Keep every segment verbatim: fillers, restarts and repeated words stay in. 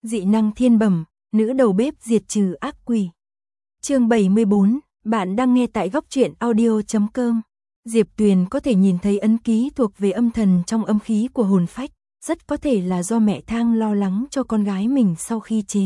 Dị năng thiên bẩm, nữ đầu bếp diệt trừ ác quỷ. Chương bảy mươi bốn, bạn đang nghe tại góc truyện audio chấm com. Diệp Tuyền có thể nhìn thấy ấn ký thuộc về âm thần trong âm khí của hồn phách, rất có thể là do mẹ Thang lo lắng cho con gái mình sau khi chế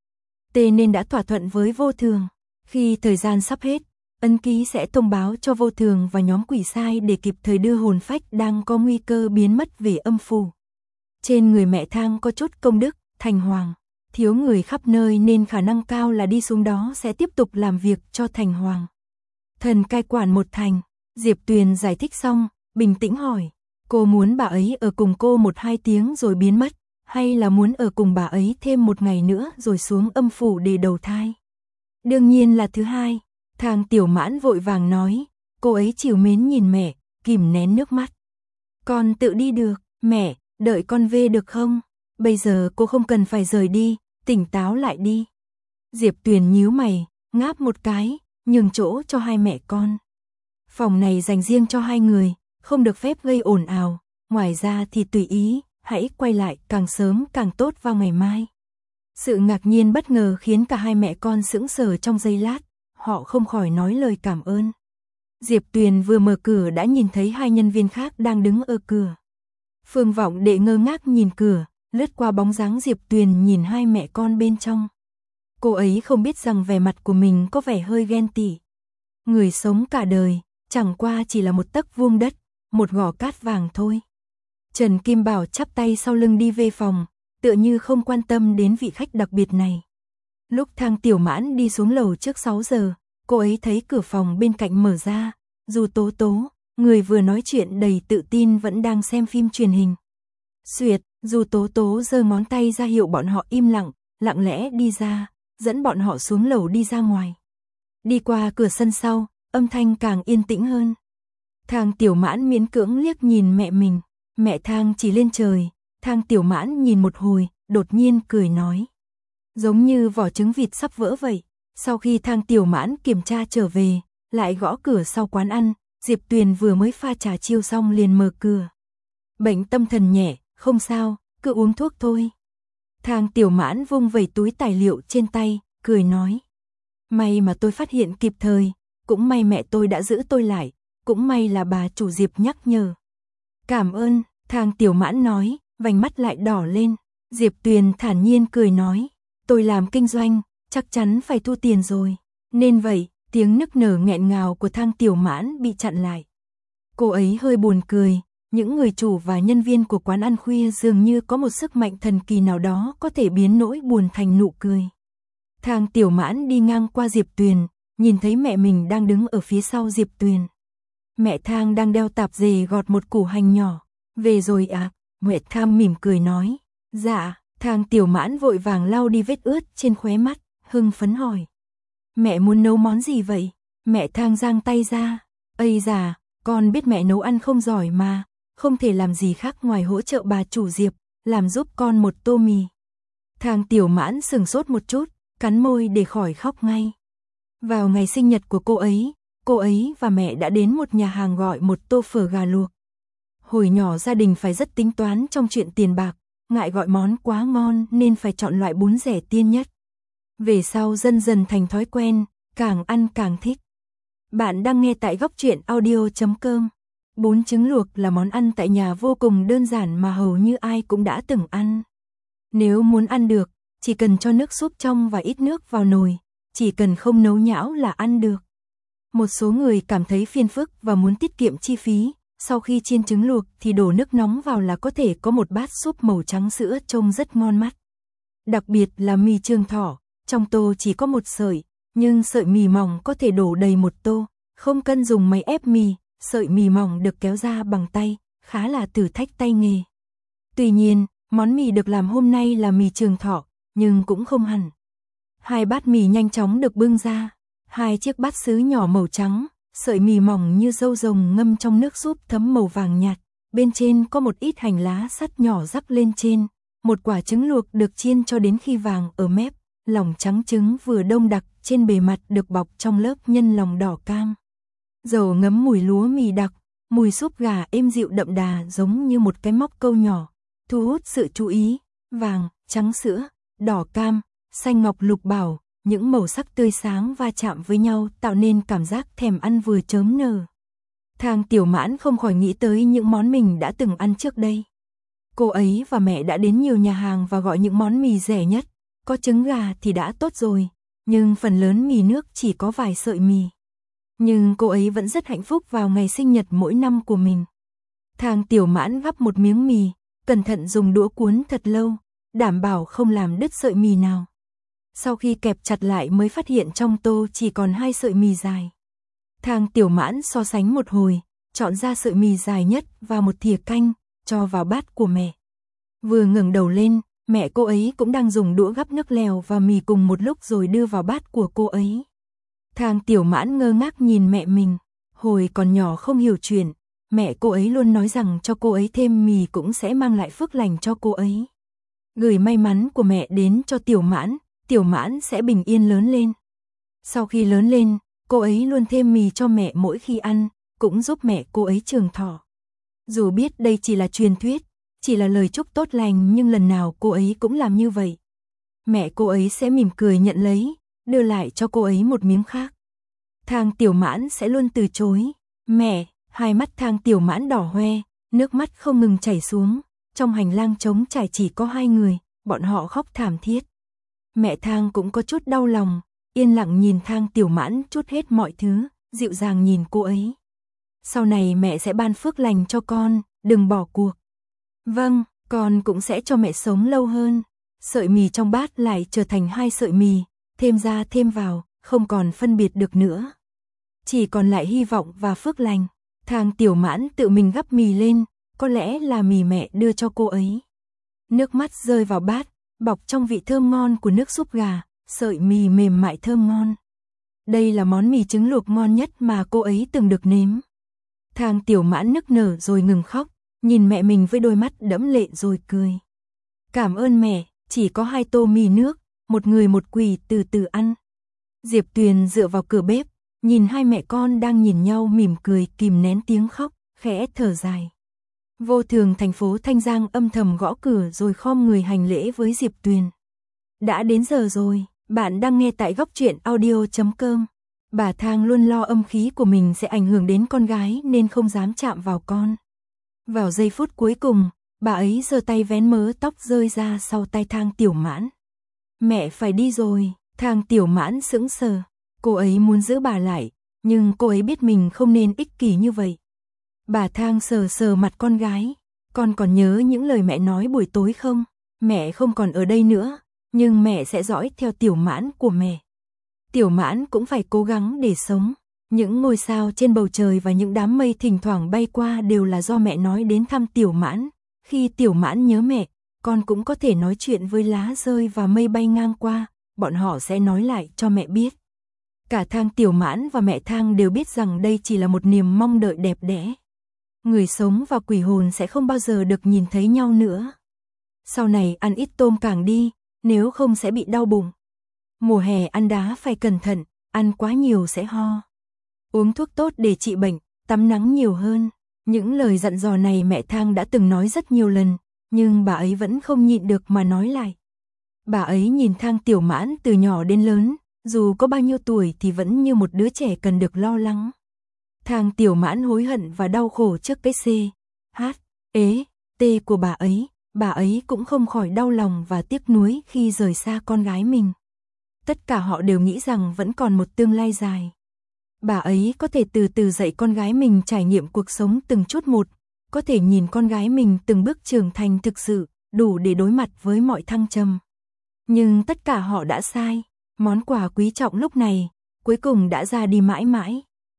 tê nên đã thỏa thuận với Vô Thường. Khi thời gian sắp hết, ấn ký sẽ thông báo cho Vô Thường và nhóm quỷ sai để kịp thời đưa hồn phách đang có nguy cơ biến mất về âm phủ. Trên người mẹ Thang có chút công đức, thành hoàng, thiếu người khắp nơi nên khả năng cao là đi xuống đó sẽ tiếp tục làm việc cho thành hoàng. Thần cai quản một thành, Diệp Tuyền giải thích xong, bình tĩnh hỏi, cô muốn bà ấy ở cùng cô một hai tiếng rồi biến mất, hay là muốn ở cùng bà ấy thêm một ngày nữa rồi xuống âm phủ để đầu thai? Đương nhiên là thứ hai, Thang Tiểu Mãn vội vàng nói, cô ấy trìu mến nhìn mẹ, kìm nén nước mắt. Con tự đi được, mẹ, đợi con về được không? Bây giờ cô không cần phải rời đi, tỉnh táo lại đi. Diệp Tuyền nhíu mày, ngáp một cái, nhường chỗ cho hai mẹ con. Phòng này dành riêng cho hai người, không được phép gây ồn ào, ngoài ra thì tùy ý, hãy quay lại càng sớm càng tốt vào ngày mai. Sự ngạc nhiên bất ngờ khiến cả hai mẹ con sững sờ trong giây lát, họ không khỏi nói lời cảm ơn. Diệp Tuyền vừa mở cửa đã nhìn thấy hai nhân viên khác đang đứng ở cửa. Phương Vọng Đệ ngơ ngác nhìn cửa, lướt qua bóng dáng Diệp Tuyền nhìn hai mẹ con bên trong. Cô ấy không biết rằng vẻ mặt của mình có vẻ hơi ghen tị. Người sống cả đời, chẳng qua chỉ là một tấc vuông đất, một gò cát vàng thôi. Trần Kim Bảo chắp tay sau lưng đi về phòng, tựa như không quan tâm đến vị khách đặc biệt này. Lúc Thang Tiểu Mãn đi xuống lầu trước sáu giờ, cô ấy thấy cửa phòng bên cạnh mở ra, dù Tố Tố, người vừa nói chuyện đầy tự tin vẫn đang xem phim truyền hình. Xuyệt, dù Tố Tố giơ ngón tay ra hiệu bọn họ im lặng, lặng lẽ đi ra, dẫn bọn họ xuống lầu đi ra ngoài. Đi qua cửa sân sau, âm thanh càng yên tĩnh hơn. Thang Tiểu Mãn miễn cưỡng liếc nhìn mẹ mình, mẹ Thang chỉ lên trời. Thang Tiểu Mãn nhìn một hồi, đột nhiên cười nói. Giống như vỏ trứng vịt sắp vỡ vậy. Sau khi Thang Tiểu Mãn kiểm tra trở về, lại gõ cửa sau quán ăn, Diệp Tuyền vừa mới pha trà chiêu xong liền mở cửa. Bệnh tâm thần nhẹ, không sao, cứ uống thuốc thôi. Thang Tiểu Mãn vung vẩy túi tài liệu trên tay, cười nói. May mà tôi phát hiện kịp thời, cũng may mẹ tôi đã giữ tôi lại, cũng may là bà chủ Diệp nhắc nhở. Cảm ơn, Thang Tiểu Mãn nói, vành mắt lại đỏ lên. Diệp Tuyền thản nhiên cười nói, tôi làm kinh doanh, chắc chắn phải thu tiền rồi. Nên vậy, tiếng nức nở nghẹn ngào của Thang Tiểu Mãn bị chặn lại. Cô ấy hơi buồn cười, những người chủ và nhân viên của quán ăn khuya dường như có một sức mạnh thần kỳ nào đó có thể biến nỗi buồn thành nụ cười. Thang Tiểu Mãn đi ngang qua Diệp Tuyền, nhìn thấy mẹ mình đang đứng ở phía sau Diệp Tuyền. Mẹ Thang đang đeo tạp dề gọt một củ hành nhỏ. Về rồi à? Mẹ Thang mỉm cười nói. Dạ. Thang Tiểu Mãn vội vàng lau đi vết ướt trên khóe mắt, hưng phấn hỏi. Mẹ muốn nấu món gì vậy? Mẹ Thang giang tay ra. Ây già, con biết mẹ nấu ăn không giỏi mà, không thể làm gì khác ngoài hỗ trợ bà chủ Diệp, làm giúp con một tô mì. Thang Tiểu Mãn sừng sốt một chút, cắn môi để khỏi khóc ngay. Vào ngày sinh nhật của cô ấy, cô ấy và mẹ đã đến một nhà hàng gọi một tô phở gà luộc. Hồi nhỏ gia đình phải rất tính toán trong chuyện tiền bạc, ngại gọi món quá ngon nên phải chọn loại bún rẻ tiên nhất. Về sau dần dần thành thói quen, càng ăn càng thích. Bạn đang nghe tại góc truyện audio chấm com. Bún trứng luộc là món ăn tại nhà vô cùng đơn giản mà hầu như ai cũng đã từng ăn. Nếu muốn ăn được, chỉ cần cho nước súp trong và ít nước vào nồi, chỉ cần không nấu nhão là ăn được. Một số người cảm thấy phiền phức và muốn tiết kiệm chi phí, sau khi chiên trứng luộc thì đổ nước nóng vào là có thể có một bát súp màu trắng sữa trông rất ngon mắt. Đặc biệt là mì Trường Thọ, trong tô chỉ có một sợi, nhưng sợi mì mỏng có thể đổ đầy một tô, không cần dùng máy ép mì, sợi mì mỏng được kéo ra bằng tay, khá là thử thách tay nghề. Tuy nhiên, món mì được làm hôm nay là mì Trường Thọ, nhưng cũng không hẳn. Hai bát mì nhanh chóng được bưng ra, hai chiếc bát sứ nhỏ màu trắng, sợi mì mỏng như dâu rồng ngâm trong nước súp thấm màu vàng nhạt, bên trên có một ít hành lá sắt nhỏ rắc lên trên, một quả trứng luộc được chiên cho đến khi vàng ở mép, lòng trắng trứng vừa đông đặc trên bề mặt được bọc trong lớp nhân lòng đỏ cam. Dầu ngấm mùi lúa mì đặc, mùi súp gà êm dịu đậm đà giống như một cái móc câu nhỏ, thu hút sự chú ý, vàng, trắng sữa, đỏ cam, xanh ngọc lục bảo, những màu sắc tươi sáng va chạm với nhau tạo nên cảm giác thèm ăn vừa chớm nở. Thang Tiểu Mãn không khỏi nghĩ tới những món mình đã từng ăn trước đây. Cô ấy và mẹ đã đến nhiều nhà hàng và gọi những món mì rẻ nhất, có trứng gà thì đã tốt rồi, nhưng phần lớn mì nước chỉ có vài sợi mì. Nhưng cô ấy vẫn rất hạnh phúc vào ngày sinh nhật mỗi năm của mình. Thang Tiểu Mãn gắp một miếng mì, cẩn thận dùng đũa cuốn thật lâu, đảm bảo không làm đứt sợi mì nào. Sau khi kẹp chặt lại mới phát hiện trong tô chỉ còn hai sợi mì dài. Thang Tiểu Mãn so sánh một hồi, chọn ra sợi mì dài nhất và một thìa canh, cho vào bát của mẹ. Vừa ngẩng đầu lên, mẹ cô ấy cũng đang dùng đũa gắp nước lèo và mì cùng một lúc rồi đưa vào bát của cô ấy. Thang Tiểu Mãn ngơ ngác nhìn mẹ mình, hồi còn nhỏ không hiểu chuyện, mẹ cô ấy luôn nói rằng cho cô ấy thêm mì cũng sẽ mang lại phước lành cho cô ấy. Gửi may mắn của mẹ đến cho Tiểu Mãn, Tiểu Mãn sẽ bình yên lớn lên. Sau khi lớn lên, cô ấy luôn thêm mì cho mẹ mỗi khi ăn, cũng giúp mẹ cô ấy trường thọ. Dù biết đây chỉ là truyền thuyết, chỉ là lời chúc tốt lành nhưng lần nào cô ấy cũng làm như vậy. Mẹ cô ấy sẽ mỉm cười nhận lấy, đưa lại cho cô ấy một miếng khác. Thang Tiểu Mãn sẽ luôn từ chối. Mẹ, hai mắt Thang Tiểu Mãn đỏ hoe, nước mắt không ngừng chảy xuống. Trong hành lang trống trải chỉ có hai người, bọn họ khóc thảm thiết. Mẹ Thang cũng có chút đau lòng, yên lặng nhìn Thang Tiểu Mãn trút hết mọi thứ, dịu dàng nhìn cô ấy. Sau này mẹ sẽ ban phước lành cho con, đừng bỏ cuộc. Vâng, con cũng sẽ cho mẹ sống lâu hơn. Sợi mì trong bát lại trở thành hai sợi mì, thêm ra thêm vào, không còn phân biệt được nữa. Chỉ còn lại hy vọng và phước lành. Thang Tiểu Mãn tự mình gắp mì lên, có lẽ là mì mẹ đưa cho cô ấy. Nước mắt rơi vào bát, bọc trong vị thơm ngon của nước súp gà, sợi mì mềm mại thơm ngon. Đây là món mì trứng luộc ngon nhất mà cô ấy từng được nếm. Thang Tiểu Mãn nức nở rồi ngừng khóc, nhìn mẹ mình với đôi mắt đẫm lệ rồi cười. Cảm ơn mẹ, chỉ có hai tô mì nước, một người một quỳ từ từ ăn. Diệp Tuyền dựa vào cửa bếp, nhìn hai mẹ con đang nhìn nhau mỉm cười kìm nén tiếng khóc, khẽ thở dài. Vô Thường thành phố Thanh Giang âm thầm gõ cửa rồi khom người hành lễ với Diệp Tuyền. Đã đến giờ rồi, bạn đang nghe tại góc truyện audio chấm com. Bà Thang luôn lo âm khí của mình sẽ ảnh hưởng đến con gái nên không dám chạm vào con. Vào giây phút cuối cùng, bà ấy giơ tay vén mớ tóc rơi ra sau tay Thang Tiểu Mãn. Mẹ phải đi rồi, Thang Tiểu Mãn sững sờ. Cô ấy muốn giữ bà lại, nhưng cô ấy biết mình không nên ích kỷ như vậy. Bà Thang sờ sờ mặt con gái. Con còn nhớ những lời mẹ nói buổi tối không? Mẹ không còn ở đây nữa, nhưng mẹ sẽ dõi theo Tiểu Mãn của mẹ. Tiểu Mãn cũng phải cố gắng để sống. Những ngôi sao trên bầu trời và những đám mây thỉnh thoảng bay qua đều là do mẹ nói đến thăm Tiểu Mãn. Khi Tiểu Mãn nhớ mẹ, con cũng có thể nói chuyện với lá rơi và mây bay ngang qua, bọn họ sẽ nói lại cho mẹ biết. Cả Thang Tiểu Mãn và mẹ Thang đều biết rằng đây chỉ là một niềm mong đợi đẹp đẽ. Người sống và quỷ hồn sẽ không bao giờ được nhìn thấy nhau nữa. Sau này ăn ít tôm càng đi, nếu không sẽ bị đau bụng. Mùa hè ăn đá phải cẩn thận, ăn quá nhiều sẽ ho. Uống thuốc tốt để trị bệnh, tắm nắng nhiều hơn. Những lời dặn dò này mẹ Thang đã từng nói rất nhiều lần, nhưng bà ấy vẫn không nhịn được mà nói lại. Bà ấy nhìn Thang Tiểu Mãn từ nhỏ đến lớn, dù có bao nhiêu tuổi thì vẫn như một đứa trẻ cần được lo lắng. Thang Tiểu Mãn hối hận và đau khổ trước cái C, H, ế, T của bà ấy, bà ấy cũng không khỏi đau lòng và tiếc nuối khi rời xa con gái mình. Tất cả họ đều nghĩ rằng vẫn còn một tương lai dài. Bà ấy có thể từ từ dạy con gái mình trải nghiệm cuộc sống từng chút một, có thể nhìn con gái mình từng bước trưởng thành thực sự, đủ để đối mặt với mọi thăng trầm. Nhưng tất cả họ đã sai, món quà quý trọng lúc này, cuối cùng đã ra đi mãi mãi.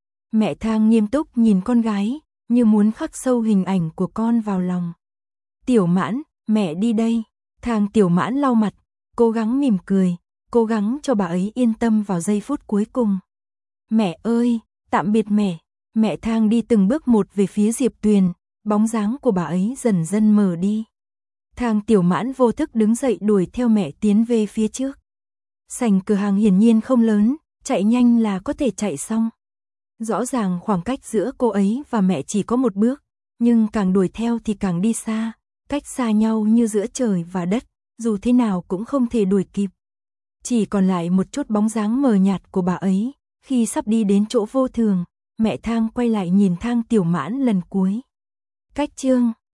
Mẹ Thang nghiêm túc nhìn con gái, như muốn khắc sâu hình ảnh của con vào lòng. Tiểu Mãn, mẹ đi đây. Thang Tiểu Mãn lau mặt, cố gắng mỉm cười, cố gắng cho bà ấy yên tâm vào giây phút cuối cùng. Mẹ ơi, tạm biệt mẹ. Mẹ Thang đi từng bước một về phía Diệp Tuyền, bóng dáng của bà ấy dần dần mờ đi. Thang Tiểu Mãn vô thức đứng dậy đuổi theo mẹ tiến về phía trước. Sảnh cửa hàng hiển nhiên không lớn, chạy nhanh là có thể chạy xong. Rõ ràng khoảng cách giữa cô ấy và mẹ chỉ có một bước, nhưng càng đuổi theo thì càng đi xa, cách xa nhau như giữa trời và đất, dù thế nào cũng không thể đuổi kịp. Chỉ còn lại một chút bóng dáng mờ nhạt của bà ấy, khi sắp đi đến chỗ vô thường, mẹ Thang quay lại nhìn Thang Tiểu Mãn lần cuối. Cách chương